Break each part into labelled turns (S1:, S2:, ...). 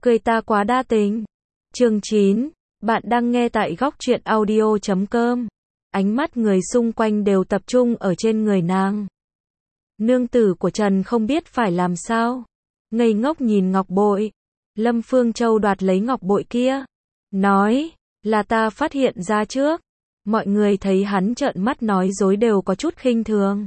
S1: Cười ta quá đa tình. Chương 9. Bạn đang nghe tại góc truyện audio.com. Ánh mắt người xung quanh đều tập trung ở trên người nàng. Nương tử của Trần không biết phải làm sao. Ngây ngốc nhìn ngọc bội. Lâm Phương Châu đoạt lấy ngọc bội kia. Nói, là ta phát hiện ra trước. Mọi người thấy hắn trợn mắt nói dối đều có chút khinh thường.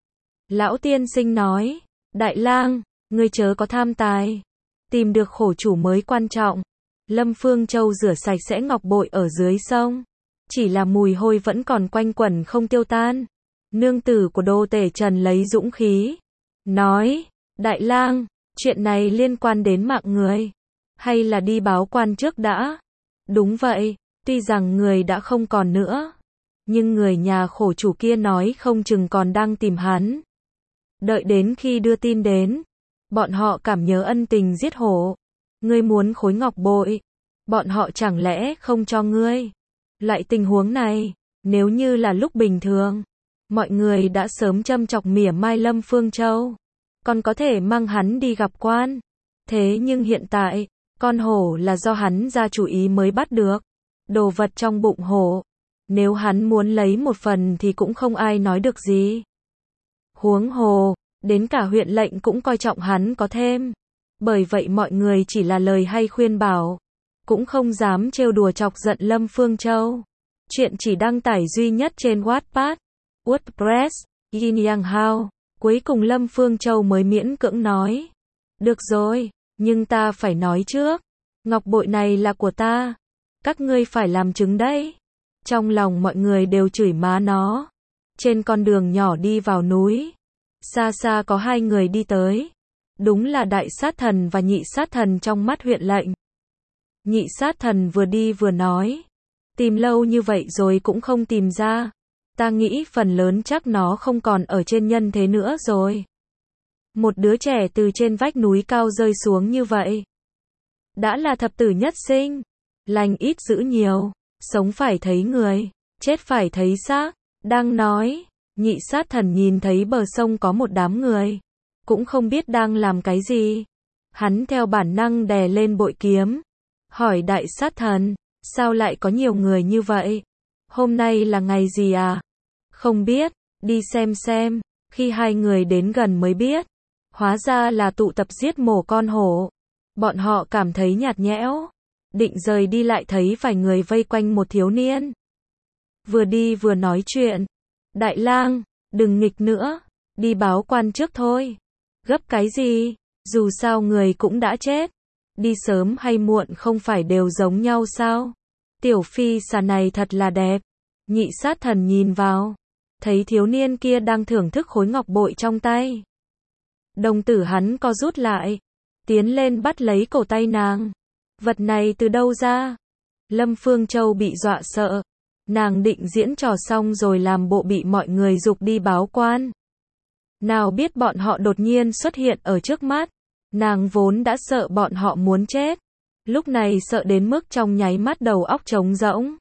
S1: Lão tiên sinh nói, Đại lang, ngươi chớ có tham tài. Tìm được khổ chủ mới quan trọng. Lâm Phương Châu rửa sạch sẽ ngọc bội ở dưới sông. Chỉ là mùi hôi vẫn còn quanh quẩn không tiêu tan. Nương tử của đô tể Trần lấy dũng khí. Nói, Đại lang, chuyện này liên quan đến mạng người. Hay là đi báo quan trước đã? Đúng vậy, tuy rằng người đã không còn nữa. Nhưng người nhà khổ chủ kia nói không chừng còn đang tìm hắn. Đợi đến khi đưa tin đến. Bọn họ cảm nhớ ân tình giết hổ. Ngươi muốn khối ngọc bội. Bọn họ chẳng lẽ không cho ngươi? Loại tình huống này, nếu như là lúc bình thường, mọi người đã sớm châm chọc mỉa mai Lâm Phương Châu. Còn có thể mang hắn đi gặp quan. Thế nhưng hiện tại, con hổ là do hắn ra chủ ý mới bắt được. Đồ vật trong bụng hổ. Nếu hắn muốn lấy một phần thì cũng không ai nói được gì. Huống hồ, đến cả huyện lệnh cũng coi trọng hắn có thêm. Bởi vậy mọi người chỉ là lời hay khuyên bảo. Cũng không dám trêu đùa chọc giận Lâm Phương Châu. Chuyện chỉ đăng tải duy nhất trên Wattpad, WordPress, Yin Yang Hao. Cuối cùng Lâm Phương Châu mới miễn cưỡng nói. Được rồi, nhưng ta phải nói trước. Ngọc bội này là của ta. Các ngươi phải làm chứng đấy. Trong lòng mọi người đều chửi má nó. Trên con đường nhỏ đi vào núi. Xa xa có hai người đi tới. Đúng là đại sát thần và nhị sát thần trong mắt huyện lệnh. Nhị sát thần vừa đi vừa nói. Tìm lâu như vậy rồi cũng không tìm ra. Ta nghĩ phần lớn chắc nó không còn ở trên nhân thế nữa rồi. Một đứa trẻ từ trên vách núi cao rơi xuống như vậy. Đã là thập tử nhất sinh. Lành ít dữ nhiều. Sống phải thấy người. Chết phải thấy xác. Đang nói. Nhị sát thần nhìn thấy bờ sông có một đám người. Cũng không biết đang làm cái gì. Hắn theo bản năng đè lên bội kiếm. Hỏi đại sát thần. Sao lại có nhiều người như vậy? Hôm nay là ngày gì à? Không biết. Đi xem. Khi hai người đến gần mới biết. Hóa ra là tụ tập giết mổ con hổ. Bọn họ cảm thấy nhạt nhẽo. Định rời đi lại thấy vài người vây quanh một thiếu niên. Vừa đi vừa nói chuyện. Đại lang, đừng nghịch nữa. Đi báo quan trước thôi. Gấp cái gì? Dù sao người cũng đã chết. Đi sớm hay muộn không phải đều giống nhau sao? Tiểu phi xà này thật là đẹp. Nhị sát thần nhìn vào. Thấy thiếu niên kia đang thưởng thức khối ngọc bội trong tay. Đồng tử hắn co rút lại. Tiến lên bắt lấy cổ tay nàng. Vật này từ đâu ra? Lâm Phương Châu bị dọa sợ. Nàng định diễn trò xong rồi làm bộ bị mọi người giục đi báo quan. Nào biết bọn họ đột nhiên xuất hiện ở trước mắt. Nàng vốn đã sợ bọn họ muốn chết. Lúc này sợ đến mức trong nháy mắt đầu óc trống rỗng.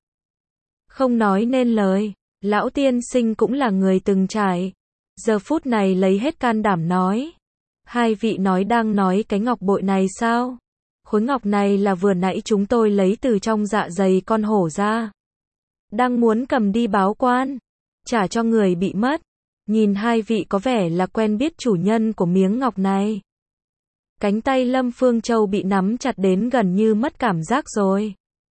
S1: Không nói nên lời. Lão tiên sinh cũng là người từng trải. Giờ phút này lấy hết can đảm nói. Hai vị nói đang nói cái ngọc bội này sao? Khối ngọc này là vừa nãy chúng tôi lấy từ trong dạ dày con hổ ra. Đang muốn cầm đi báo quan. Trả cho người bị mất. Nhìn hai vị có vẻ là quen biết chủ nhân của miếng ngọc này. Cánh tay Lâm Phương Châu bị nắm chặt đến gần như mất cảm giác rồi.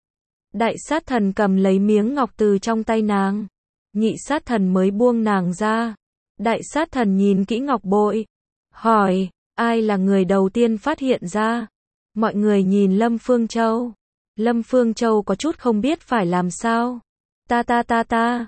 S1: Đại sát thần cầm lấy miếng ngọc từ trong tay nàng. Nhị sát thần mới buông nàng ra. Đại sát thần nhìn kỹ ngọc bội. Hỏi, ai là người đầu tiên phát hiện ra? Mọi người nhìn Lâm Phương Châu. Lâm Phương Châu có chút không biết phải làm sao. Ta.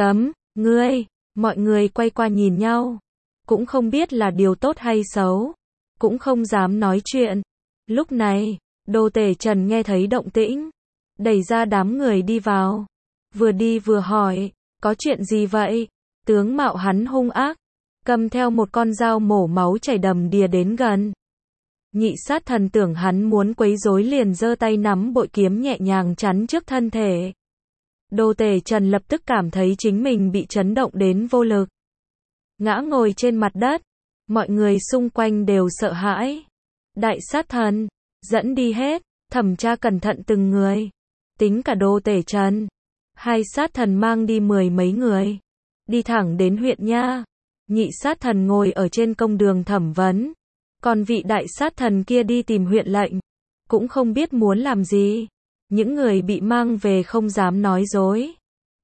S1: Ngươi. Mọi người quay qua nhìn nhau. Cũng không biết là điều tốt hay xấu. Cũng không dám nói chuyện. Lúc này, đô tể Trần nghe thấy động tĩnh. Đẩy ra đám người đi vào. Vừa đi vừa hỏi, có chuyện gì vậy? Tướng mạo hắn hung ác. Cầm theo một con dao mổ máu chảy đầm đìa đến gần. Nhị sát thần tưởng hắn muốn quấy rối liền giơ tay nắm bội kiếm nhẹ nhàng chắn trước thân thể. Đô tể Trần lập tức cảm thấy chính mình bị chấn động đến vô lực. Ngã ngồi trên mặt đất. Mọi người xung quanh đều sợ hãi. Đại sát thần, dẫn đi hết, thẩm tra cẩn thận từng người, tính cả Đô Tể Trần. Hai sát thần mang đi 10 mấy người, đi thẳng đến huyện nha. Nhị sát thần ngồi ở trên công đường thẩm vấn, còn vị đại sát thần kia đi tìm huyện lệnh, cũng không biết muốn làm gì. Những người bị mang về không dám nói dối,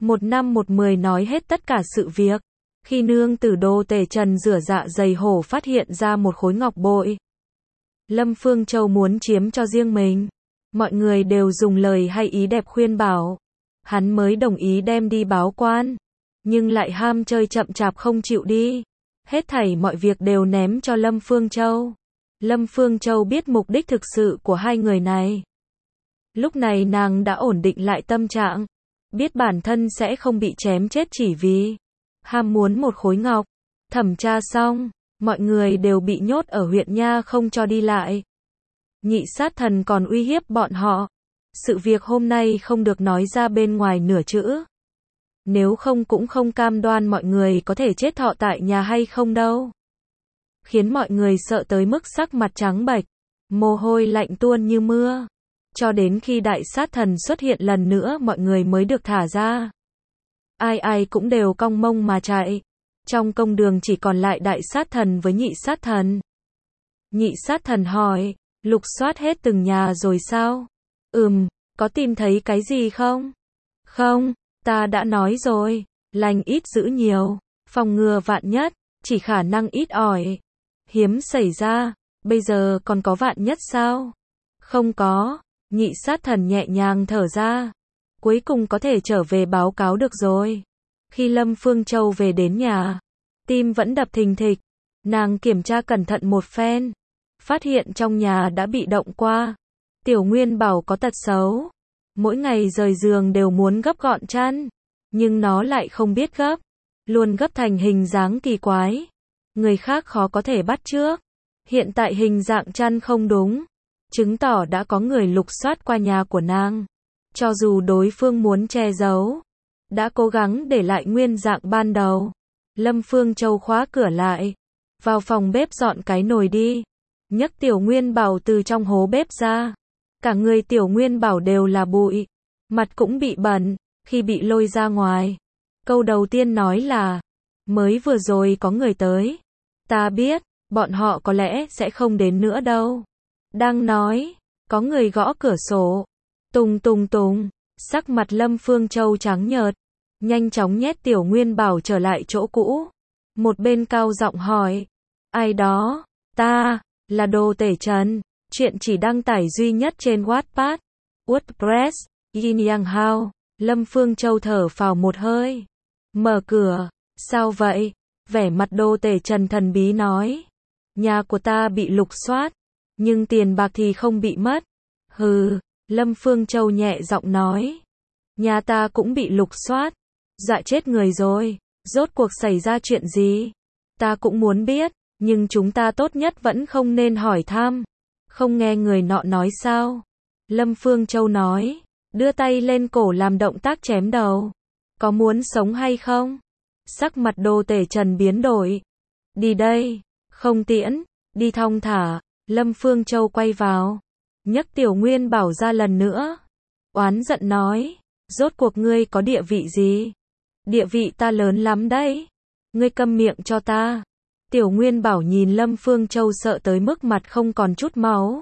S1: 1:10 nói hết tất cả sự việc. Khi nương tử Đô Tể Trần rửa dạ dày hổ phát hiện ra một khối ngọc bội, Lâm Phương Châu muốn chiếm cho riêng mình. Mọi người đều dùng lời hay ý đẹp khuyên bảo, hắn mới đồng ý đem đi báo quan, nhưng lại ham chơi chậm chạp không chịu đi. Hết thảy mọi việc đều ném cho Lâm Phương Châu. Lâm Phương Châu biết mục đích thực sự của hai người này. Lúc này nàng đã ổn định lại tâm trạng, biết bản thân sẽ không bị chém chết chỉ vì ham muốn một khối ngọc. Thẩm tra xong, mọi người đều bị nhốt ở huyện nha không cho đi lại. Nhị sát thần còn uy hiếp bọn họ, sự việc hôm nay không được nói ra bên ngoài nửa chữ. Nếu không cũng không cam đoan mọi người có thể chết thọ tại nhà hay không đâu. Khiến mọi người sợ tới mức sắc mặt trắng bệch, mồ hôi lạnh tuôn như mưa. Cho đến khi đại sát thần xuất hiện lần nữa mọi người mới được thả ra. Ai ai cũng đều cong mông mà chạy. Trong công đường chỉ còn lại đại sát thần với nhị sát thần. Nhị sát thần hỏi, lục soát hết từng nhà rồi sao? Có tìm thấy cái gì không? Không, ta đã nói rồi, lành ít giữ nhiều, phòng ngừa vạn nhất, chỉ khả năng ít ỏi. Hiếm xảy ra, bây giờ còn có vạn nhất sao? Không có, nhị sát thần nhẹ nhàng thở ra. Cuối cùng có thể trở về báo cáo được rồi. Khi Lâm Phương Châu về đến nhà, tim vẫn đập thình thịch. Nàng kiểm tra cẩn thận một phen, phát hiện trong nhà đã bị động qua. Tiểu Nguyên Bảo có tật xấu, mỗi ngày rời giường đều muốn gấp gọn chăn, nhưng nó lại không biết gấp, luôn gấp thành hình dáng kỳ quái. Người khác khó có thể bắt chước. Hiện tại hình dạng chăn không đúng, chứng tỏ đã có người lục soát qua nhà của nàng. Cho dù đối phương muốn che giấu, đã cố gắng để lại nguyên dạng ban đầu. Lâm Phương Châu khóa cửa lại, vào phòng bếp dọn cái nồi đi, nhấc Tiểu Nguyên Bảo từ trong hố bếp ra. Cả người Tiểu Nguyên Bảo đều là bụi, mặt cũng bị bẩn. Khi bị lôi ra ngoài, câu đầu tiên nói là, mới vừa rồi có người tới. Ta biết, bọn họ có lẽ sẽ không đến nữa đâu. Đang nói, có người gõ cửa sổ. Tùng tùng tùng, sắc mặt Lâm Phương Châu trắng nhợt, nhanh chóng nhét Tiểu Nguyên Bảo trở lại chỗ cũ. Một bên cao giọng hỏi, ai đó? Ta, là Đô Tể Trần. Chuyện chỉ đăng tải duy nhất trên Wattpad, WordPress, Yin Yang Hao. Lâm Phương Châu thở phào một hơi. Mở cửa, sao vậy? Vẻ mặt Đô Tể Trần thần bí nói. Nhà của ta bị lục soát, nhưng tiền bạc thì không bị mất. Hừ, Lâm Phương Châu nhẹ giọng nói. Nhà ta cũng bị lục soát, dọa chết người rồi. Rốt cuộc xảy ra chuyện gì? Ta cũng muốn biết, nhưng chúng ta tốt nhất vẫn không nên hỏi thăm. Không nghe người nọ nói sao? Lâm Phương Châu nói, đưa tay lên cổ làm động tác chém đầu. Có muốn sống hay không? Sắc mặt Đô Tể Trần biến đổi. Đi đây, không tiễn, đi thong thả. Lâm Phương Châu quay vào, nhấc Tiểu Nguyên Bảo ra lần nữa. Oán giận nói, rốt cuộc ngươi có địa vị gì? Địa vị ta lớn lắm đấy. Ngươi câm miệng cho ta. Tiểu Nguyên Bảo nhìn Lâm Phương Châu sợ tới mức mặt không còn chút máu.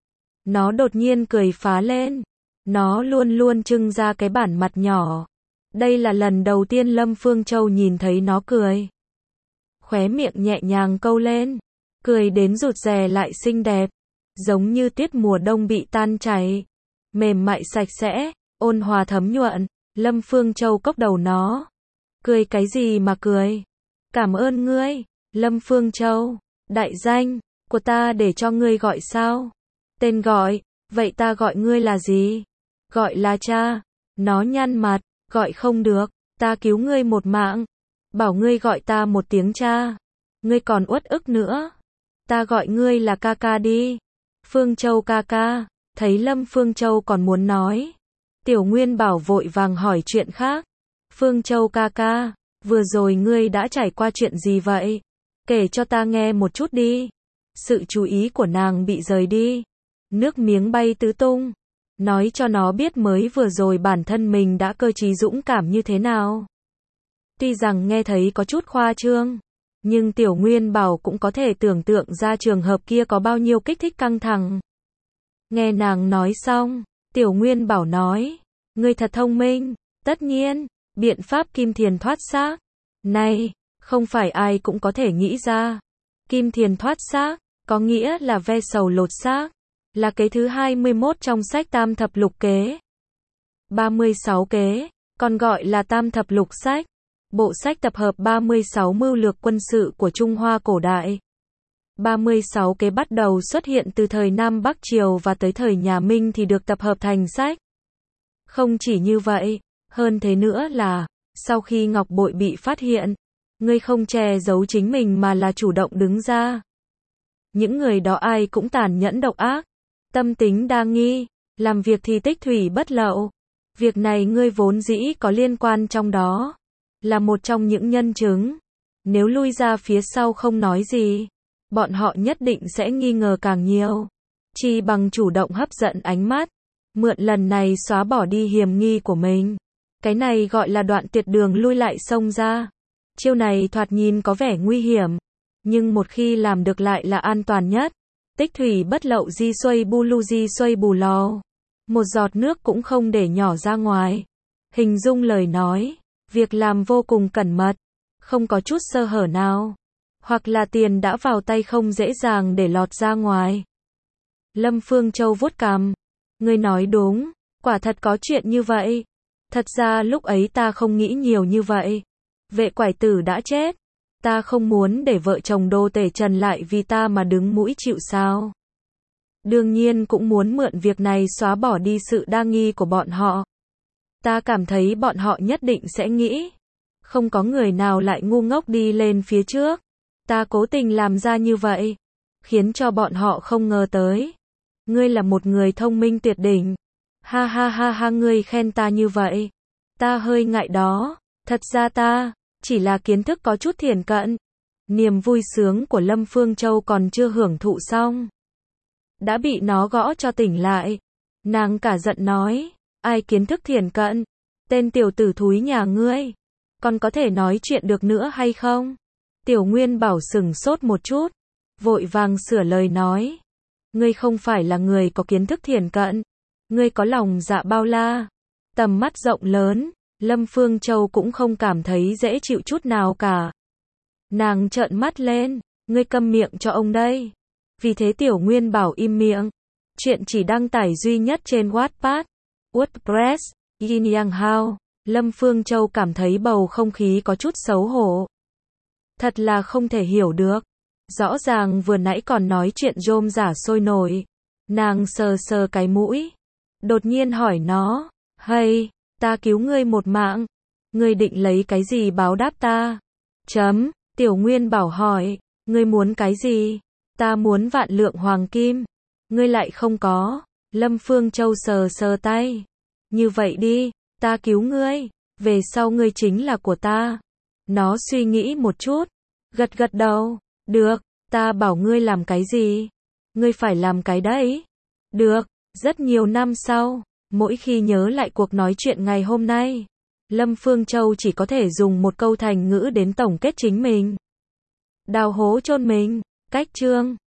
S1: Nó đột nhiên cười phá lên. Nó luôn luôn trưng ra cái bản mặt nhỏ. Đây là lần đầu tiên Lâm Phương Châu nhìn thấy nó cười. Khóe miệng nhẹ nhàng câu lên, cười đến rụt rè lại xinh đẹp, giống như tuyết mùa đông bị tan chảy, mềm mại sạch sẽ, ôn hòa thấm nhuận. Lâm Phương Châu cốc đầu nó. Cười cái gì mà cười? Cảm ơn ngươi, Lâm Phương Châu. Đại danh của ta để cho ngươi gọi sao? Tên gọi, vậy ta gọi ngươi là gì? Gọi là cha. Nó nhăn mặt, gọi không được, ta cứu ngươi một mạng. Bảo ngươi gọi ta một tiếng cha. Ngươi còn uất ức nữa. Ta gọi ngươi là ca ca đi. Phương Châu ca ca. Thấy Lâm Phương Châu còn muốn nói, Tiểu Nguyên Bảo vội vàng hỏi chuyện khác. Phương Châu ca ca, vừa rồi ngươi đã trải qua chuyện gì vậy? Kể cho ta nghe một chút đi. Sự chú ý của nàng bị rời đi. nước miếng bay tứ tung. Nói cho nó biết mới vừa rồi bản thân mình đã cơ trí dũng cảm như thế nào. Tuy rằng nghe thấy có chút khoa trương, nhưng Tiểu Nguyên Bảo cũng có thể tưởng tượng ra trường hợp kia có bao nhiêu kích thích căng thẳng. Nghe nàng nói xong, Tiểu Nguyên Bảo nói, ngươi thật thông minh, tất nhiên, biện pháp kim thiền thoát xác. Này, không phải ai cũng có thể nghĩ ra. Kim thiền thoát xác, có nghĩa là ve sầu lột xác, là kế thứ 21 trong sách Tam Thập Lục Kế. 36 kế, còn gọi là Tam Thập Lục Sách. Bộ sách tập hợp 36 mưu lược quân sự của Trung Hoa cổ đại. 36 kế bắt đầu xuất hiện từ thời Nam Bắc Triều và tới thời nhà Minh thì được tập hợp thành sách. Không chỉ như vậy, hơn thế nữa là, sau khi ngọc bội bị phát hiện, ngươi không che giấu chính mình mà là chủ động đứng ra. Những người đó ai cũng tàn nhẫn độc ác, tâm tính đa nghi, làm việc thì tích thủy bất lậu. Việc này ngươi vốn dĩ có liên quan trong đó, là một trong những nhân chứng. Nếu lui ra phía sau không nói gì, bọn họ nhất định sẽ nghi ngờ càng nhiều. Chi bằng chủ động hấp dẫn ánh mắt, mượn lần này xóa bỏ đi hiểm nghi của mình. Cái này gọi là đoạn tuyệt đường lui lại xông ra. Chiêu này thoạt nhìn có vẻ nguy hiểm, nhưng một khi làm được lại là an toàn nhất. Tích thủy bất lậu di xoay bù lò. Một giọt nước cũng không để nhỏ ra ngoài. Hình dung lời nói, việc làm vô cùng cẩn mật, không có chút sơ hở nào. Hoặc là tiền đã vào tay không dễ dàng để lọt ra ngoài. Lâm Phương Châu vuốt cằm. Ngươi nói đúng, quả thật có chuyện như vậy. Thật ra lúc ấy ta không nghĩ nhiều như vậy. Vệ quải tử đã chết. Ta không muốn để vợ chồng đô tể Trần lại vì ta mà đứng mũi chịu sào. Đương nhiên cũng muốn mượn việc này xóa bỏ đi sự đa nghi của bọn họ. Ta cảm thấy bọn họ nhất định sẽ nghĩ, không có người nào lại ngu ngốc đi lên phía trước. Ta cố tình làm ra như vậy, khiến cho bọn họ không ngờ tới. Ngươi là một người thông minh tuyệt đỉnh. Ha ha ha ha, ngươi khen ta như vậy. Ta hơi ngại đó, thật ra ta chỉ là kiến thức có chút thiển cận. Niềm vui sướng của Lâm Phương Châu còn chưa hưởng thụ xong, đã bị nó gõ cho tỉnh lại. Nàng cả giận nói, ai kiến thức thiển cận? Tên tiểu tử thúi nhà ngươi, còn có thể nói chuyện được nữa hay không? Tiểu Nguyên Bảo sừng sốt một chút, vội vàng sửa lời nói, ngươi không phải là người có kiến thức thiển cận, ngươi có lòng dạ bao la, tầm mắt rộng lớn. Lâm Phương Châu cũng không cảm thấy dễ chịu chút nào cả. Nàng trợn mắt lên, ngươi câm miệng cho ông đây. Vì thế Tiểu Nguyên Bảo im miệng. Chuyện chỉ đăng tải duy nhất trên Wattpad, WordPress, Yin Yang Hao. Lâm Phương Châu cảm thấy bầu không khí có chút xấu hổ. Thật là không thể hiểu được. Rõ ràng vừa nãy còn nói chuyện rôm rả sôi nổi. Nàng sờ sờ cái mũi, đột nhiên hỏi nó, hay, ta cứu ngươi một mạng, ngươi định lấy cái gì báo đáp ta? Tiểu Nguyên Bảo hỏi, ngươi muốn cái gì? Ta muốn vạn lượng hoàng kim. Ngươi lại không có. Lâm Phương Châu sờ sờ tay. Như vậy đi, ta cứu ngươi, về sau ngươi chính là của ta. Nó suy nghĩ một chút, gật gật đầu, được, ta bảo ngươi làm cái gì? Ngươi phải làm cái đấy. Được, rất nhiều năm sau, mỗi khi nhớ lại cuộc nói chuyện ngày hôm nay, Lâm Phương Châu chỉ có thể dùng một câu thành ngữ đến tổng kết chính mình. Đào hố chôn mình, cách chương.